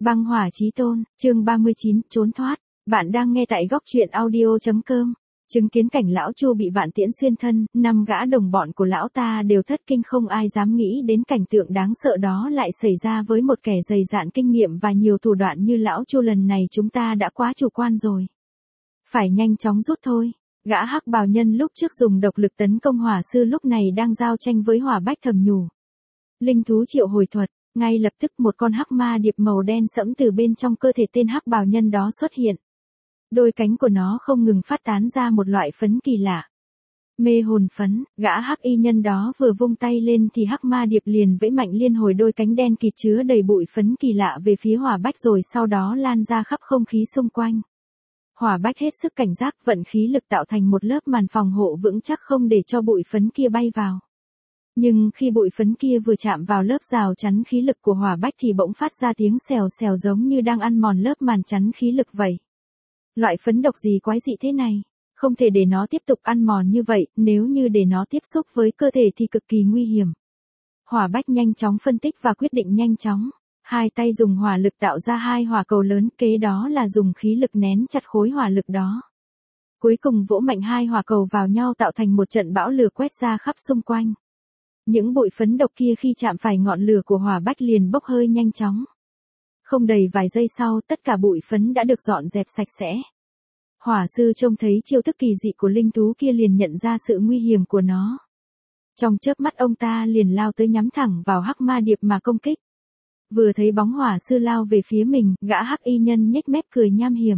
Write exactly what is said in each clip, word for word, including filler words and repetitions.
Băng hỏa chí tôn, chương ba mươi chín, trốn thoát. Bạn đang nghe tại góc truyện audio chấm com. Chứng kiến cảnh lão Chu bị vạn tiễn xuyên thân, năm gã đồng bọn của lão ta đều thất kinh, không ai dám nghĩ đến cảnh tượng đáng sợ đó lại xảy ra với một kẻ dày dạn kinh nghiệm và nhiều thủ đoạn như lão Chu. Lần này chúng ta đã quá chủ quan rồi. Phải nhanh chóng rút thôi. Gã hắc bào nhân lúc trước dùng độc lực tấn công hỏa sư lúc này đang giao tranh với hỏa bách thầm nhủ. Linh thú triệu hồi thuật. Ngay lập tức một con hắc ma điệp màu đen sẫm từ bên trong cơ thể tên hắc bào nhân đó xuất hiện. Đôi cánh của nó không ngừng phát tán ra một loại phấn kỳ lạ. Mê hồn phấn, gã hắc y nhân đó vừa vung tay lên thì hắc ma điệp liền vẫy mạnh liên hồi đôi cánh đen kịt chứa đầy bụi phấn kỳ lạ về phía hỏa bách, rồi sau đó lan ra khắp không khí xung quanh. Hỏa bách hết sức cảnh giác, vận khí lực tạo thành một lớp màn phòng hộ vững chắc không để cho bụi phấn kia bay vào. Nhưng khi bụi phấn kia vừa chạm vào lớp rào chắn khí lực của hỏa bách thì bỗng phát ra tiếng xèo xèo giống như đang ăn mòn lớp màn chắn khí lực vậy. Loại phấn độc gì quái dị thế này? Không thể để nó tiếp tục ăn mòn như vậy, nếu như để nó tiếp xúc với cơ thể thì cực kỳ nguy hiểm. Hỏa bách nhanh chóng phân tích và quyết định nhanh chóng. Hai tay dùng hỏa lực tạo ra hai hỏa cầu lớn, kế đó là dùng khí lực nén chặt khối hỏa lực đó. Cuối cùng vỗ mạnh hai hỏa cầu vào nhau tạo thành một trận bão lửa quét ra khắp xung quanh. Những bụi phấn độc kia khi chạm phải ngọn lửa của hỏa bách liền bốc hơi nhanh chóng. Không đầy vài giây sau, tất cả bụi phấn đã được dọn dẹp sạch sẽ. Hỏa sư trông thấy chiêu thức kỳ dị của linh thú kia liền nhận ra sự nguy hiểm của nó. Trong chớp mắt ông ta liền lao tới nhắm thẳng vào hắc ma điệp mà công kích. Vừa thấy bóng hỏa sư lao về phía mình, gã hắc y nhân nhếch mép cười nham hiểm.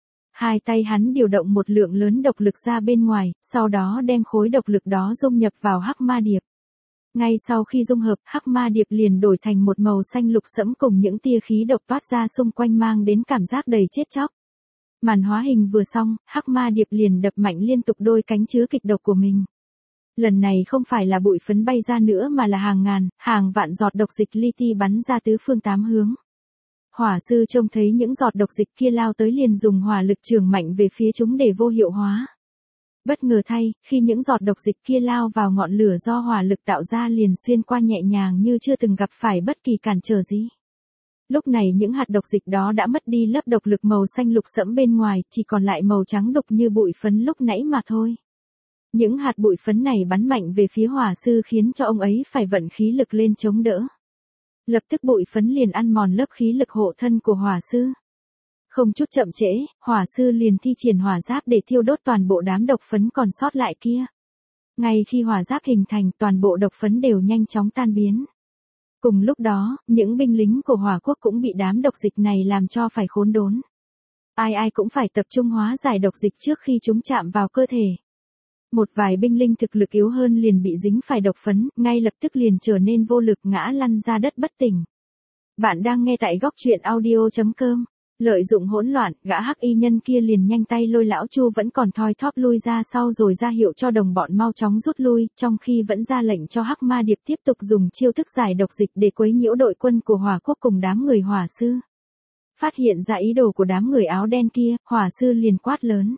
Hai tay hắn điều động một lượng lớn độc lực ra bên ngoài, sau đó đem khối độc lực đó dung nhập vào hắc ma điệp. Ngay sau khi dung hợp, hắc ma điệp liền đổi thành một màu xanh lục sẫm cùng những tia khí độc toát ra xung quanh mang đến cảm giác đầy chết chóc. Màn hóa hình vừa xong, hắc ma điệp liền đập mạnh liên tục đôi cánh chứa kịch độc của mình. Lần này không phải là bụi phấn bay ra nữa mà là hàng ngàn, hàng vạn giọt độc dịch li ti bắn ra tứ phương tám hướng. Hỏa sư trông thấy những giọt độc dịch kia lao tới liền dùng hỏa lực chưởng mạnh về phía chúng để vô hiệu hóa. Bất ngờ thay, khi những giọt độc dịch kia lao vào ngọn lửa do hỏa lực tạo ra liền xuyên qua nhẹ nhàng như chưa từng gặp phải bất kỳ cản trở gì. Lúc này những hạt độc dịch đó đã mất đi lớp độc lực màu xanh lục sẫm bên ngoài, chỉ còn lại màu trắng đục như bụi phấn lúc nãy mà thôi. Những hạt bụi phấn này bắn mạnh về phía hỏa sư khiến cho ông ấy phải vận khí lực lên chống đỡ. Lập tức bụi phấn liền ăn mòn lớp khí lực hộ thân của hỏa sư. Không chút chậm trễ, hỏa sư liền thi triển hỏa giáp để thiêu đốt toàn bộ đám độc phấn còn sót lại kia. Ngay khi hỏa giáp hình thành, toàn bộ độc phấn đều nhanh chóng tan biến. Cùng lúc đó, những binh lính của hỏa quốc cũng bị đám độc dịch này làm cho phải khốn đốn. Ai ai cũng phải tập trung hóa giải độc dịch trước khi chúng chạm vào cơ thể. Một vài binh lính thực lực yếu hơn liền bị dính phải độc phấn, ngay lập tức liền trở nên vô lực ngã lăn ra đất bất tỉnh. Bạn đang nghe tại góc truyện audio chấm com. Lợi dụng hỗn loạn, gã hắc y nhân kia liền nhanh tay lôi lão Chu vẫn còn thoi thóp lui ra sau rồi ra hiệu cho đồng bọn mau chóng rút lui, trong khi vẫn ra lệnh cho hắc ma điệp tiếp tục dùng chiêu thức giải độc dịch để quấy nhiễu đội quân của hỏa quốc cùng đám người hỏa sư. Phát hiện ra ý đồ của đám người áo đen kia, hỏa sư liền quát lớn.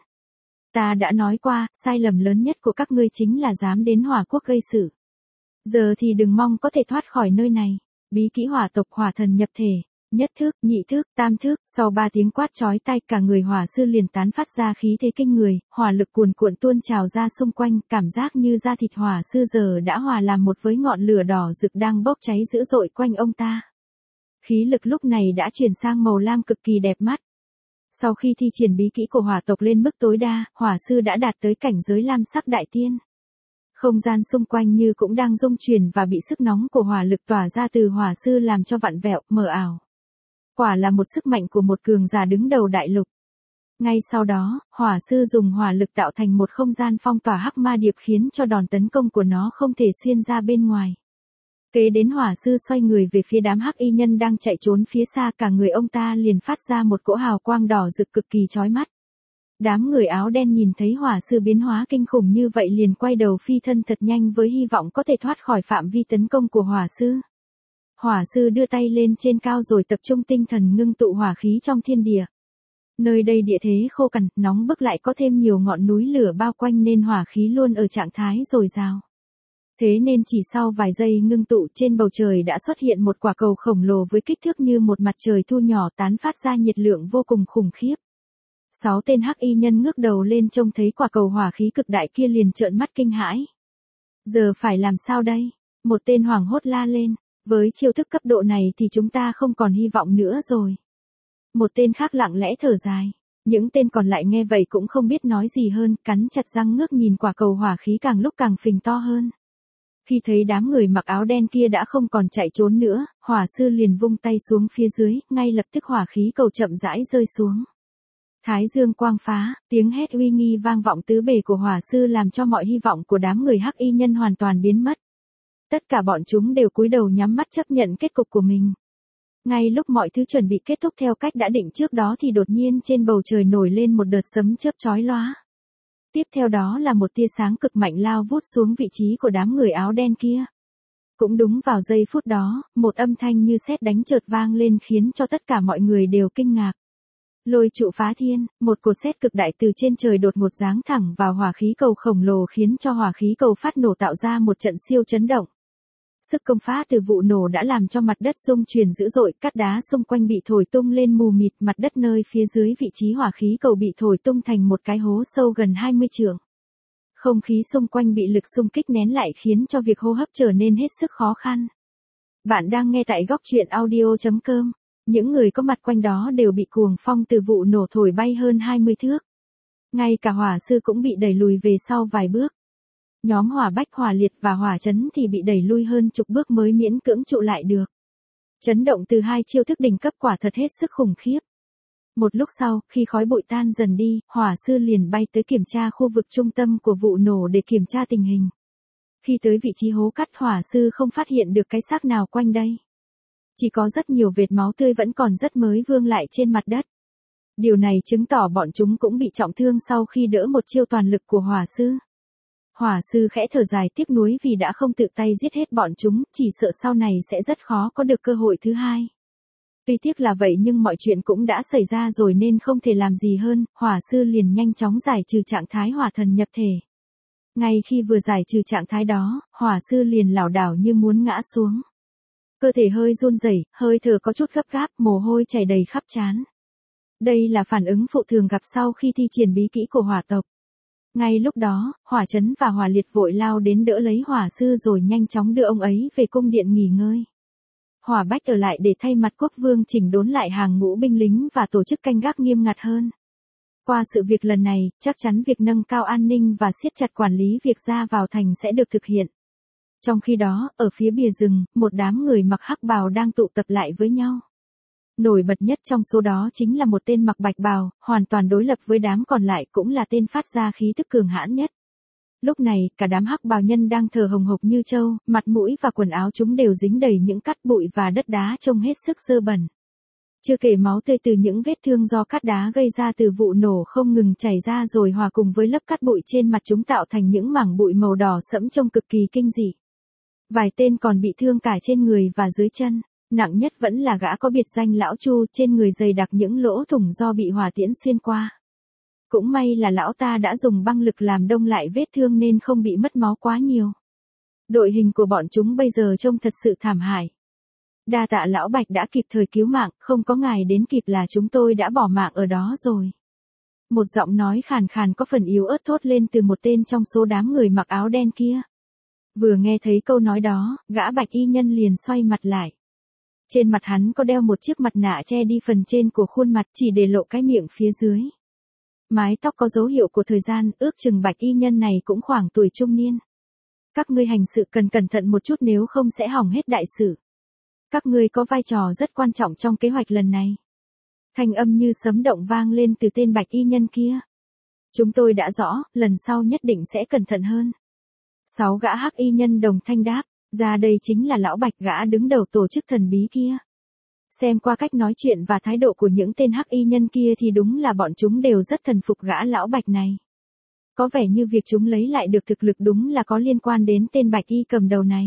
Ta đã nói qua, sai lầm lớn nhất của các ngươi chính là dám đến hỏa quốc gây sự. Giờ thì đừng mong có thể thoát khỏi nơi này. Bí kỹ hỏa tộc hỏa thần nhập thể. Nhất thức, nhị thức, tam thức, sau ba tiếng quát chói tai cả người hỏa sư liền tán phát ra khí thế kinh người, hỏa lực cuồn cuộn tuôn trào ra xung quanh, cảm giác như da thịt hỏa sư giờ đã hòa làm một với ngọn lửa đỏ rực đang bốc cháy dữ dội quanh ông ta. Khí lực lúc này đã chuyển sang màu lam cực kỳ đẹp mắt. Sau khi thi triển bí kỹ của hỏa tộc lên mức tối đa, hỏa sư đã đạt tới cảnh giới lam sắc đại tiên. Không gian xung quanh như cũng đang rung chuyển và bị sức nóng của hỏa lực tỏa ra từ hỏa sư làm cho vặn vẹo, mờ ảo. Quả là một sức mạnh của một cường giả đứng đầu đại lục. Ngay sau đó, hỏa sư dùng hỏa lực tạo thành một không gian phong tỏa hắc ma điệp khiến cho đòn tấn công của nó không thể xuyên ra bên ngoài. Kế đến hỏa sư xoay người về phía đám hắc y nhân đang chạy trốn phía xa, cả người ông ta liền phát ra một cỗ hào quang đỏ rực cực kỳ chói mắt. Đám người áo đen nhìn thấy hỏa sư biến hóa kinh khủng như vậy liền quay đầu phi thân thật nhanh với hy vọng có thể thoát khỏi phạm vi tấn công của hỏa sư. Hỏa sư đưa tay lên trên cao rồi tập trung tinh thần ngưng tụ hỏa khí trong thiên địa. Nơi đây địa thế khô cằn, nóng bức lại có thêm nhiều ngọn núi lửa bao quanh nên hỏa khí luôn ở trạng thái dồi dào. Thế nên chỉ sau vài giây ngưng tụ trên bầu trời đã xuất hiện một quả cầu khổng lồ với kích thước như một mặt trời thu nhỏ tán phát ra nhiệt lượng vô cùng khủng khiếp. Sáu tên hắc y nhân ngước đầu lên trông thấy quả cầu hỏa khí cực đại kia liền trợn mắt kinh hãi. Giờ phải làm sao đây? Một tên hoảng hốt la lên, với chiêu thức cấp độ này thì chúng ta không còn hy vọng nữa rồi. Một tên khác lặng lẽ thở dài. Những tên còn lại nghe vậy cũng không biết nói gì hơn, cắn chặt răng ngước nhìn quả cầu hỏa khí càng lúc càng phình to hơn. Khi thấy đám người mặc áo đen kia đã không còn chạy trốn nữa, hỏa sư liền vung tay xuống phía dưới, ngay lập tức hỏa khí cầu chậm rãi rơi xuống. Thái dương quang phá, tiếng hét uy nghi vang vọng tứ bề của hỏa sư làm cho mọi hy vọng của đám người hắc y nhân hoàn toàn biến mất. Tất cả bọn chúng đều cúi đầu nhắm mắt chấp nhận kết cục của mình. Ngay lúc mọi thứ chuẩn bị kết thúc theo cách đã định trước đó thì đột nhiên trên bầu trời nổi lên một đợt sấm chớp chói lóa. Tiếp theo đó là một tia sáng cực mạnh lao vút xuống vị trí của đám người áo đen kia. Cũng đúng vào giây phút đó, một âm thanh như sét đánh chợt vang lên khiến cho tất cả mọi người đều kinh ngạc. Lôi trụ phá thiên, một cột sét cực đại từ trên trời đột ngột giáng thẳng vào hỏa khí cầu khổng lồ khiến cho hỏa khí cầu phát nổ tạo ra một trận siêu chấn động. Sức công phá từ vụ nổ đã làm cho mặt đất rung chuyển dữ dội, cát đá xung quanh bị thổi tung lên mù mịt, mặt đất nơi phía dưới vị trí hỏa khí cầu bị thổi tung thành một cái hố sâu gần hai mươi trượng. Không khí xung quanh bị lực xung kích nén lại khiến cho việc hô hấp trở nên hết sức khó khăn. Bạn đang nghe tại góc truyện audio chấm com. Những người có mặt quanh đó đều bị cuồng phong từ vụ nổ thổi bay hơn hai mươi thước. Ngay cả hỏa sư cũng bị đẩy lùi về sau vài bước. Nhóm hỏa bách, hỏa liệt và hỏa chấn thì bị đẩy lui hơn chục bước mới miễn cưỡng trụ lại được. Chấn động từ hai chiêu thức đỉnh cấp quả thật hết sức khủng khiếp. Một lúc sau, khi khói bụi tan dần đi, hỏa sư liền bay tới kiểm tra khu vực trung tâm của vụ nổ để kiểm tra tình hình. Khi tới vị trí hố cắt, hỏa sư không phát hiện được cái xác nào quanh đây. Chỉ có rất nhiều vệt máu tươi vẫn còn rất mới vương lại trên mặt đất. Điều này chứng tỏ bọn chúng cũng bị trọng thương sau khi đỡ một chiêu toàn lực của hỏa sư. Hỏa sư khẽ thở dài tiếc nuối vì đã không tự tay giết hết bọn chúng, chỉ sợ sau này sẽ rất khó có được cơ hội thứ hai. Tuy tiếc là vậy nhưng mọi chuyện cũng đã xảy ra rồi nên không thể làm gì hơn, hỏa sư liền nhanh chóng giải trừ trạng thái hỏa thần nhập thể. Ngay khi vừa giải trừ trạng thái đó, hỏa sư liền lảo đảo như muốn ngã xuống. Cơ thể hơi run rẩy, hơi thở có chút gấp gáp, mồ hôi chảy đầy khắp trán. Đây là phản ứng phụ thường gặp sau khi thi triển bí kỹ của hỏa tộc. Ngay lúc đó, hỏa chấn và hỏa liệt vội lao đến đỡ lấy hỏa sư rồi nhanh chóng đưa ông ấy về cung điện nghỉ ngơi. Hỏa bách ở lại để thay mặt quốc vương chỉnh đốn lại hàng ngũ binh lính và tổ chức canh gác nghiêm ngặt hơn. Qua sự việc lần này, chắc chắn việc nâng cao an ninh và siết chặt quản lý việc ra vào thành sẽ được thực hiện. Trong khi đó, ở phía bìa rừng, một đám người mặc hắc bào đang tụ tập lại với nhau. Nổi bật nhất trong số đó chính là một tên mặc bạch bào, hoàn toàn đối lập với đám còn lại, cũng là tên phát ra khí tức cường hãn nhất. Lúc này, cả đám hắc bào nhân đang thở hồng hộc như trâu, mặt mũi và quần áo chúng đều dính đầy những cát bụi và đất đá trông hết sức dơ bẩn. Chưa kể máu tươi từ những vết thương do cát đá gây ra từ vụ nổ không ngừng chảy ra rồi hòa cùng với lớp cát bụi trên mặt chúng tạo thành những mảng bụi màu đỏ sẫm trông cực kỳ kinh dị. Vài tên còn bị thương cả trên người và dưới chân. Nặng nhất vẫn là gã có biệt danh lão Chu, trên người dày đặc những lỗ thủng do bị hỏa tiễn xuyên qua. Cũng may là lão ta đã dùng băng lực làm đông lại vết thương nên không bị mất máu quá nhiều. Đội hình của bọn chúng bây giờ trông thật sự thảm hại. Đa tạ lão Bạch đã kịp thời cứu mạng, không có ngài đến kịp là chúng tôi đã bỏ mạng ở đó rồi. Một giọng nói khàn khàn có phần yếu ớt thốt lên từ một tên trong số đám người mặc áo đen kia. Vừa nghe thấy câu nói đó, gã bạch y nhân liền xoay mặt lại. Trên mặt hắn có đeo một chiếc mặt nạ che đi phần trên của khuôn mặt chỉ để lộ cái miệng phía dưới. Mái tóc có dấu hiệu của thời gian, ước chừng bạch y nhân này cũng khoảng tuổi trung niên. Các ngươi hành sự cần cẩn thận một chút nếu không sẽ hỏng hết đại sự. Các ngươi có vai trò rất quan trọng trong kế hoạch lần này. Thanh âm như sấm động vang lên từ tên bạch y nhân kia. Chúng tôi đã rõ, lần sau nhất định sẽ cẩn thận hơn. Sáu gã hắc y nhân đồng thanh đáp. Ra đây chính là lão Bạch, gã đứng đầu tổ chức thần bí kia. Xem qua cách nói chuyện và thái độ của những tên hắc y nhân kia thì đúng là bọn chúng đều rất thần phục gã lão Bạch này. Có vẻ như việc chúng lấy lại được thực lực đúng là có liên quan đến tên Bạch y cầm đầu này.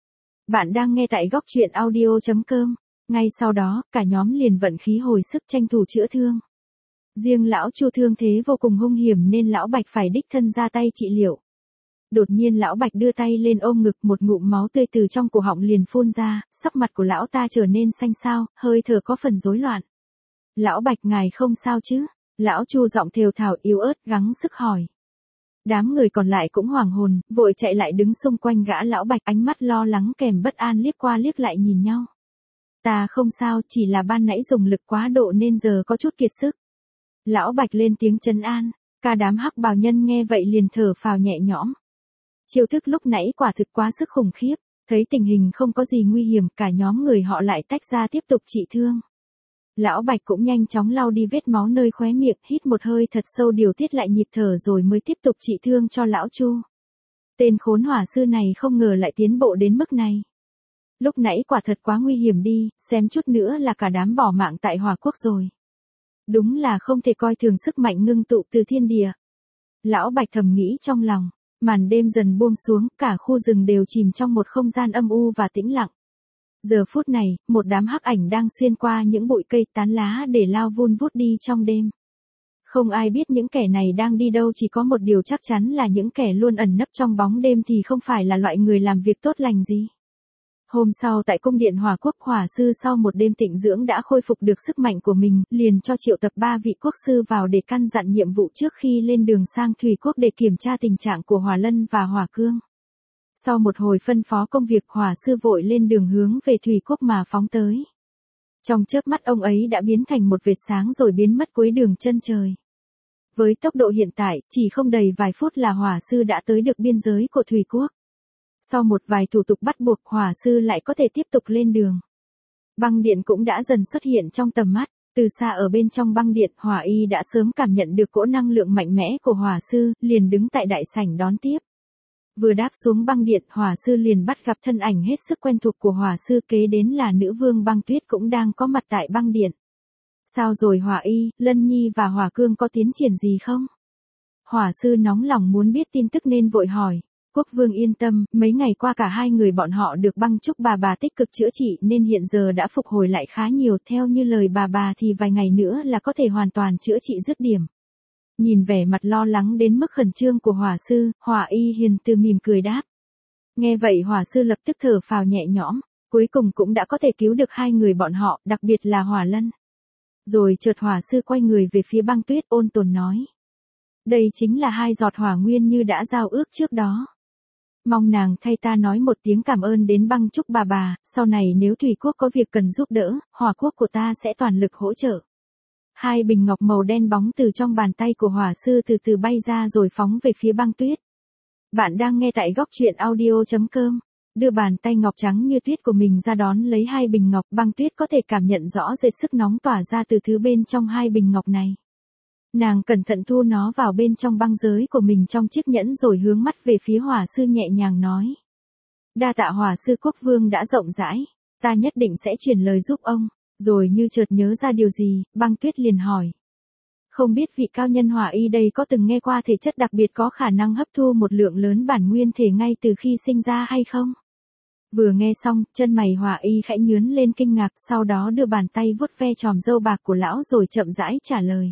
Bạn đang nghe tại góc truyện audio chấm com. Ngay sau đó, cả nhóm liền vận khí hồi sức tranh thủ chữa thương. Riêng lão Chu thương thế vô cùng hung hiểm nên lão Bạch phải đích thân ra tay trị liệu. Đột nhiên lão Bạch đưa tay lên ôm ngực, một ngụm máu tươi từ trong cổ họng liền phun ra, sắc mặt của lão ta trở nên xanh xao, hơi thở có phần rối loạn. Lão Bạch ngài không sao chứ? Lão Chu giọng thều thào yếu ớt gắng sức hỏi. Đám người còn lại cũng hoảng hồn, vội chạy lại đứng xung quanh gã lão Bạch, ánh mắt lo lắng kèm bất an liếc qua liếc lại nhìn nhau. Ta không sao, chỉ là ban nãy dùng lực quá độ nên giờ có chút kiệt sức. Lão Bạch lên tiếng trấn an, cả đám hắc bào nhân nghe vậy liền thở phào nhẹ nhõm. Chiêu thức lúc nãy quả thực quá sức khủng khiếp, thấy tình hình không có gì nguy hiểm, cả nhóm người họ lại tách ra tiếp tục trị thương. Lão Bạch cũng nhanh chóng lau đi vết máu nơi khóe miệng, hít một hơi thật sâu điều tiết lại nhịp thở rồi mới tiếp tục trị thương cho lão Chu. Tên khốn hỏa sư này không ngờ lại tiến bộ đến mức này. Lúc nãy quả thật quá nguy hiểm đi, xem chút nữa là cả đám bỏ mạng tại Hỏa Quốc rồi. Đúng là không thể coi thường sức mạnh ngưng tụ từ thiên địa. Lão Bạch thầm nghĩ trong lòng, màn đêm dần buông xuống, cả khu rừng đều chìm trong một không gian âm u và tĩnh lặng. Giờ phút này, một đám hắc ảnh đang xuyên qua những bụi cây tán lá để lao vun vút đi trong đêm. Không ai biết những kẻ này đang đi đâu, chỉ có một điều chắc chắn là những kẻ luôn ẩn nấp trong bóng đêm thì không phải là loại người làm việc tốt lành gì. Hôm sau tại cung điện Hỏa Quốc, hỏa sư sau một đêm tịnh dưỡng đã khôi phục được sức mạnh của mình, liền cho triệu tập ba vị quốc sư vào để căn dặn nhiệm vụ trước khi lên đường sang Thủy Quốc để kiểm tra tình trạng của Hỏa Lân và Hỏa Cương. Sau một hồi phân phó công việc, hỏa sư vội lên đường hướng về Thủy Quốc mà phóng tới. Trong chớp mắt ông ấy đã biến thành một vệt sáng rồi biến mất cuối đường chân trời. Với tốc độ hiện tại, chỉ không đầy vài phút là hỏa sư đã tới được biên giới của Thủy Quốc. Sau một vài thủ tục bắt buộc, hỏa sư lại có thể tiếp tục lên đường. Băng điện cũng đã dần xuất hiện trong tầm mắt. Từ xa ở bên trong băng điện, hỏa y đã sớm cảm nhận được cỗ năng lượng mạnh mẽ của hỏa sư, liền đứng tại đại sảnh đón tiếp. Vừa đáp xuống băng điện, hỏa sư liền bắt gặp thân ảnh hết sức quen thuộc của hỏa sư, kế đến là nữ vương Băng Tuyết cũng đang có mặt tại băng điện. Sao rồi hỏa y, Lân Nhi và Hỏa Cương có tiến triển gì không? Hỏa sư nóng lòng muốn biết tin tức nên vội hỏi. Quốc vương yên tâm, mấy ngày qua cả hai người bọn họ được Băng Trúc bà bà tích cực chữa trị nên hiện giờ đã phục hồi lại khá nhiều, theo như lời bà bà thì vài ngày nữa là có thể hoàn toàn chữa trị dứt điểm. Nhìn vẻ mặt lo lắng đến mức khẩn trương của hỏa sư, hỏa y hiền từ mỉm cười đáp. Nghe vậy hỏa sư lập tức thở phào nhẹ nhõm, cuối cùng cũng đã có thể cứu được hai người bọn họ, đặc biệt là Hỏa Lân. Rồi chợt hỏa sư quay người về phía Băng Tuyết ôn tồn nói. Đây chính là hai giọt hỏa nguyên như đã giao ước trước đó. Mong nàng thay ta nói một tiếng cảm ơn đến Băng Trúc bà bà, sau này nếu Thủy Quốc có việc cần giúp đỡ, Hỏa Quốc của ta sẽ toàn lực hỗ trợ. Hai bình ngọc màu đen bóng từ trong bàn tay của hỏa sư từ từ bay ra rồi phóng về phía Băng Tuyết. Bạn đang nghe tại góc truyện audio chấm com. Đưa bàn tay ngọc trắng như tuyết của mình ra đón lấy hai bình ngọc, Băng Tuyết có thể cảm nhận rõ rệt sức nóng tỏa ra từ thứ bên trong hai bình ngọc này. Nàng cẩn thận thu nó vào bên trong băng giới của mình trong chiếc nhẫn rồi hướng mắt về phía hỏa sư nhẹ nhàng nói. Đa tạ hỏa sư quốc vương đã rộng rãi, ta nhất định sẽ truyền lời giúp ông. Rồi như chợt nhớ ra điều gì, Băng Tuyết liền hỏi. Không biết vị cao nhân hỏa y đây có từng nghe qua thể chất đặc biệt có khả năng hấp thu một lượng lớn bản nguyên thể ngay từ khi sinh ra hay không? Vừa nghe xong, chân mày hỏa y khẽ nhướn lên kinh ngạc, sau đó đưa bàn tay vuốt ve chòm râu bạc của lão rồi chậm rãi trả lời.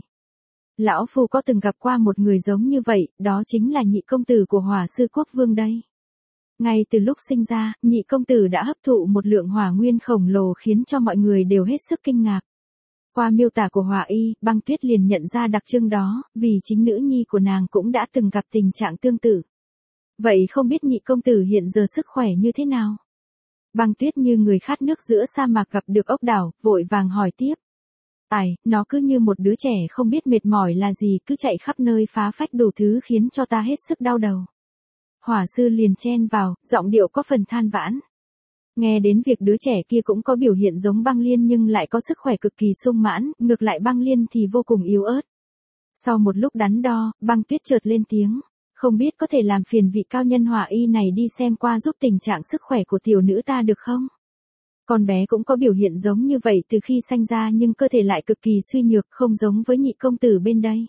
Lão phu có từng gặp qua một người giống như vậy, đó chính là nhị công tử của hỏa sư quốc vương đây. Ngay từ lúc sinh ra, nhị công tử đã hấp thụ một lượng hỏa nguyên khổng lồ khiến cho mọi người đều hết sức kinh ngạc. Qua miêu tả của hỏa y, Băng Tuyết liền nhận ra đặc trưng đó, vì chính nữ nhi của nàng cũng đã từng gặp tình trạng tương tự. Vậy không biết nhị công tử hiện giờ sức khỏe như thế nào? Băng Tuyết như người khát nước giữa sa mạc gặp được ốc đảo, vội vàng hỏi tiếp. Ai, nó cứ như một đứa trẻ không biết mệt mỏi là gì, cứ chạy khắp nơi phá phách đủ thứ khiến cho ta hết sức đau đầu. Hỏa sư liền chen vào, giọng điệu có phần than vãn. Nghe đến việc đứa trẻ kia cũng có biểu hiện giống Băng Liên nhưng lại có sức khỏe cực kỳ sung mãn, ngược lại Băng Liên thì vô cùng yếu ớt. Sau một lúc đắn đo, Băng Tuyết chợt lên tiếng, không biết có thể làm phiền vị cao nhân hỏa y này đi xem qua giúp tình trạng sức khỏe của tiểu nữ ta được không? Con bé cũng có biểu hiện giống như vậy từ khi sanh ra nhưng cơ thể lại cực kỳ suy nhược, không giống với nhị công tử bên đây.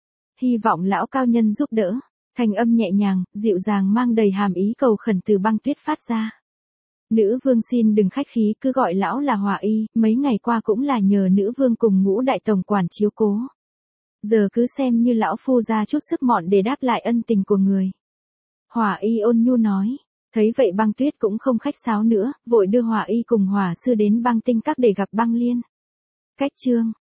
Hy vọng lão cao nhân giúp đỡ. Thanh âm nhẹ nhàng, dịu dàng mang đầy hàm ý cầu khẩn từ Băng Tuyết phát ra. Nữ vương xin đừng khách khí, cứ gọi lão là hỏa y, mấy ngày qua cũng là nhờ nữ vương cùng Ngũ đại tổng quản chiếu cố. Giờ cứ xem như lão phu ra chút sức mọn để đáp lại ân tình của người. Hỏa y ôn nhu nói. Thấy vậy Băng Tuyết cũng không khách sáo nữa, vội đưa Hỏa y cùng Hỏa sư đến Băng Tinh Các để gặp Băng Liên. Cách chương